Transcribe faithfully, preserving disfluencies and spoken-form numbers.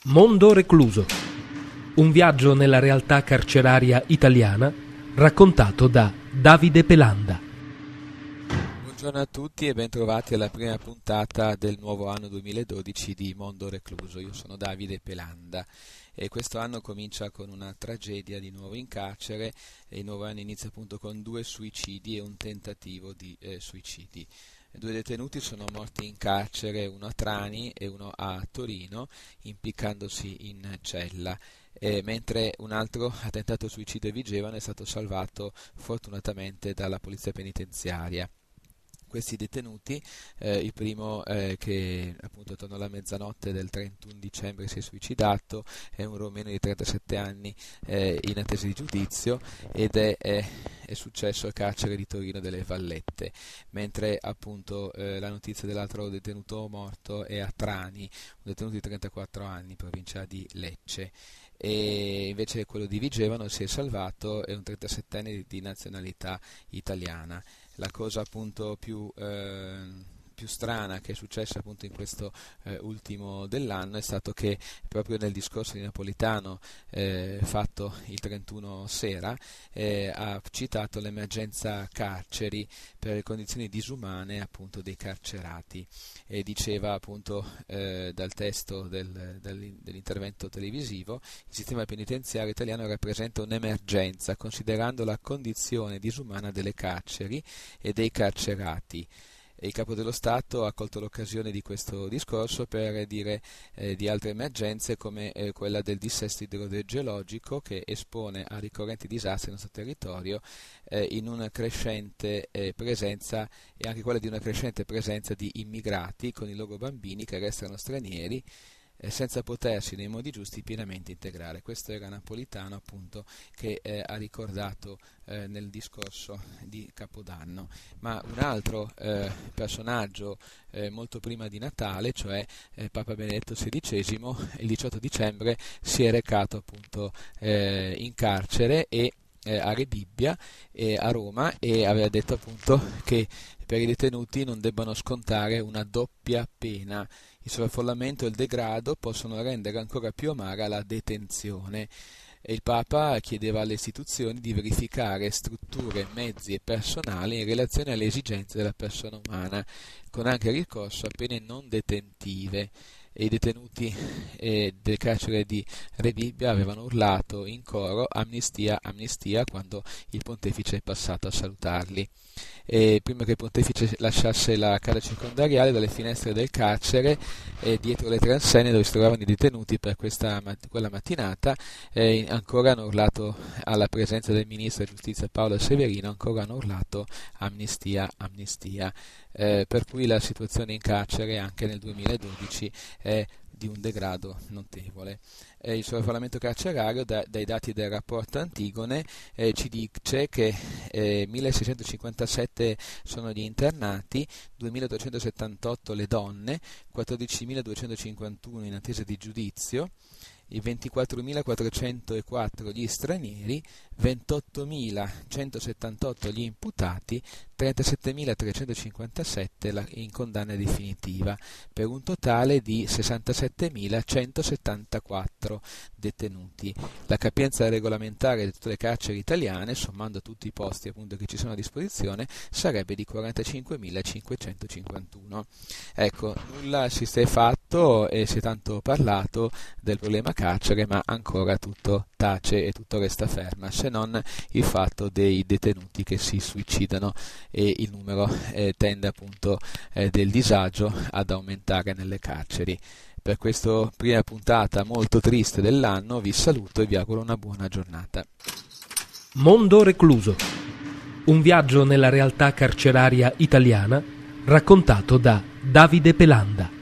Mondo recluso. Un viaggio nella realtà carceraria italiana raccontato da Davide Pelanda. Buongiorno a tutti e bentrovati alla prima puntata del nuovo anno duemiladodici di Mondo recluso. Io sono Davide Pelanda e questo anno comincia con una tragedia di nuovo in carcere e il nuovo anno inizia appunto con due suicidi e un tentativo di eh, suicidi. Due detenuti sono morti in carcere, uno a Trani e uno a Torino, impiccandosi in cella, e mentre un altro ha tentato suicidio a Vigevano è stato salvato fortunatamente dalla polizia penitenziaria. Questi detenuti, eh, il primo eh, che appunto attorno alla mezzanotte del trentuno dicembre si è suicidato, è un romeno di trentasette anni eh, in attesa di giudizio ed è, è, è successo al carcere di Torino delle Vallette, mentre appunto eh, la notizia dell'altro detenuto morto è a Trani, un detenuto di trentaquattro anni, provincia di Lecce. E invece quello di Vigevano si è salvato, è un trentasettenne di, di nazionalità italiana. La cosa appunto più, eh, più strana che è successa appunto in questo eh, ultimo dell'anno è stato che proprio nel discorso di Napolitano eh, fatto il trentuno sera eh, ha citato l'emergenza carceri per le condizioni disumane appunto dei carcerati e diceva appunto eh, dal testo del, dell'intervento televisivo: il sistema penitenziario italiano rappresenta un'emergenza considerando la condizione disumana delle carceri e dei carcerati. Il Capo dello Stato ha colto l'occasione di questo discorso per dire eh, di altre emergenze come eh, quella del dissesto idrogeologico che espone a ricorrenti disastri nel nostro territorio eh, in una crescente eh, presenza e anche quella di una crescente presenza di immigrati con i loro bambini che restano stranieri Eh, senza potersi nei modi giusti pienamente integrare. Questo era Napolitano appunto che eh, ha ricordato eh, nel discorso di Capodanno. Ma un altro eh, personaggio eh, molto prima di Natale, cioè eh, Papa Benedetto sedicesimo, il diciotto dicembre si è recato appunto eh, in carcere e eh, a Rebibbia eh, a Roma e aveva detto appunto che per i detenuti non debbano scontare una doppia pena. Il sovraffollamento e il degrado possono rendere ancora più amara la detenzione. E il Papa chiedeva alle istituzioni di verificare strutture, mezzi e personale in relazione alle esigenze della persona umana, con anche ricorso a pene non detentive. E i detenuti eh, del carcere di Rebibbia avevano urlato in coro amnistia, amnistia quando il pontefice è passato a salutarli. E prima che il pontefice lasciasse la casa circondariale, dalle finestre del carcere eh, dietro le transenne dove si trovavano i detenuti per questa, quella mattinata eh, ancora hanno urlato, alla presenza del ministro della giustizia Paolo Severino, ancora hanno urlato amnistia, amnistia. Eh, per cui la situazione in carcere anche nel duemiladodici è di un degrado notevole. Eh, il sovraffollamento carcerario da, dai dati del rapporto Antigone eh, ci dice che eh, milleseicentocinquantasette sono gli internati, duemilaottocentosettantotto le donne, quattordicimiladuecentocinquantuno in attesa di giudizio, i ventiquattromilaquattrocentoquattro gli stranieri, ventottomilacentosettantotto gli imputati, trentasettemilatrecentocinquantasette in condanna definitiva, per un totale di sessantasettemilacentosettantaquattro detenuti. La capienza regolamentare di tutte le carceri italiane, sommando tutti i posti appunto che ci sono a disposizione, sarebbe di quarantacinquemilacinquecentocinquantuno. Ecco, nulla si è fatto e si è tanto parlato del problema carcere, ma ancora tutto tace e tutto resta ferma, se non il fatto dei detenuti che si suicidano e il numero eh, tende appunto eh, del disagio ad aumentare nelle carceri. Per questa prima puntata molto triste dell'anno vi saluto e vi auguro una buona giornata. Mondo recluso. Un viaggio nella realtà carceraria italiana raccontato da Davide Pelanda.